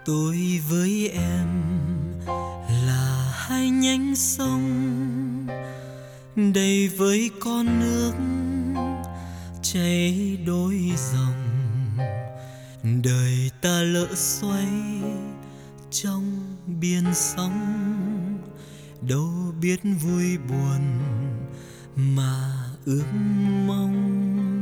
Tôi với em là hai nhánh sông đầy với con nước chảy đôi dòng. Đời ta lỡ xoay trong biển sóng, đâu biết vui buồn mà ước mong.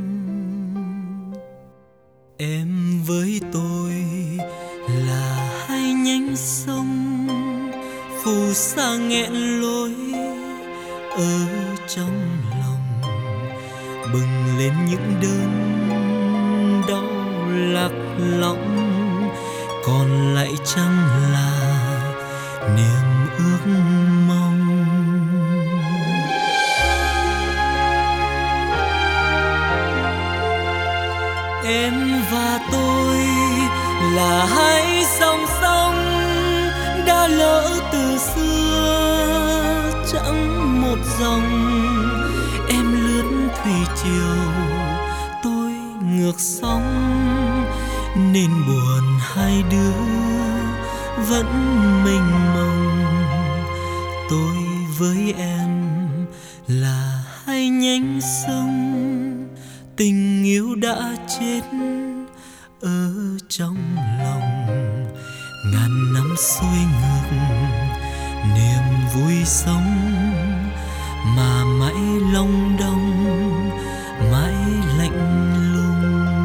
Em với tôi là hai nhánh sông phù sa nghẹn lối ở trong lòng, bừng lên những đớn đau lạc lõng, còn lại chẳng là niềm ước mong. Em và tôi là hai dòng sông đã lỡ từ xưa, chẳng một dòng. Em lướt thủy triều, tôi ngược sóng, nên buồn hai đứa vẫn mênh mông. Tôi với em là hai nhánh sông, tình yêu đã chết ở trong lòng. Ngàn năm xuôi ngược niềm vui sống, mà mãi long đong mãi lạnh lùng.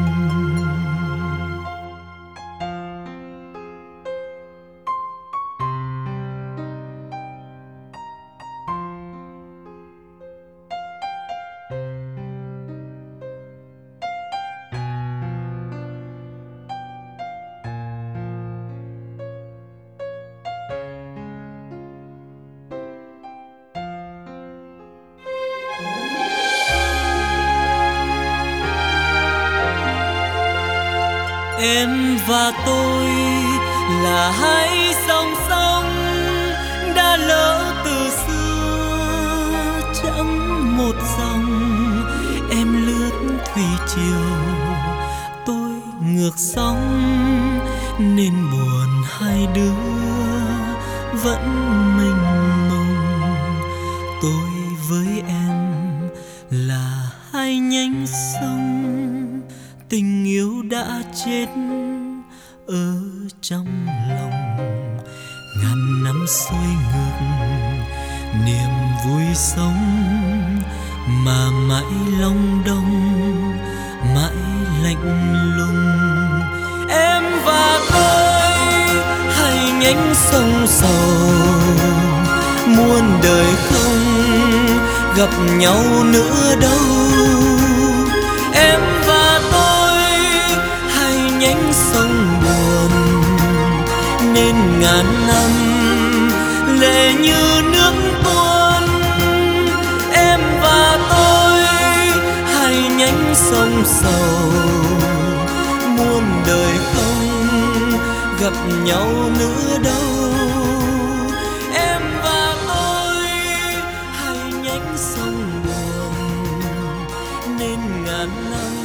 Em và tôi là hai dòng sông đã lỡ từ xưa, chẳng một dòng. Em lướt thủy triều, tôi ngược sóng, nên buồn hai đứa vẫn mênh mông. Tôi với em là hai nhánh sông, tình yêu đã chết ở trong lòng. Ngàn năm xuôi ngược niềm vui sống, mà mãi long đong mãi lạnh lùng. Em và tôi hai nhánh sông sầu, muôn đời không gặp nhau nữa đâu. Em và tôi hai nhánh sông buồn, nên ngàn năm lệ như nước tuôn. Em và tôi hai nhánh sông sầu, muôn đời không gặp nhau nữa đâu. Em và tôi hai nhánh sông buồn, nên ngàn năm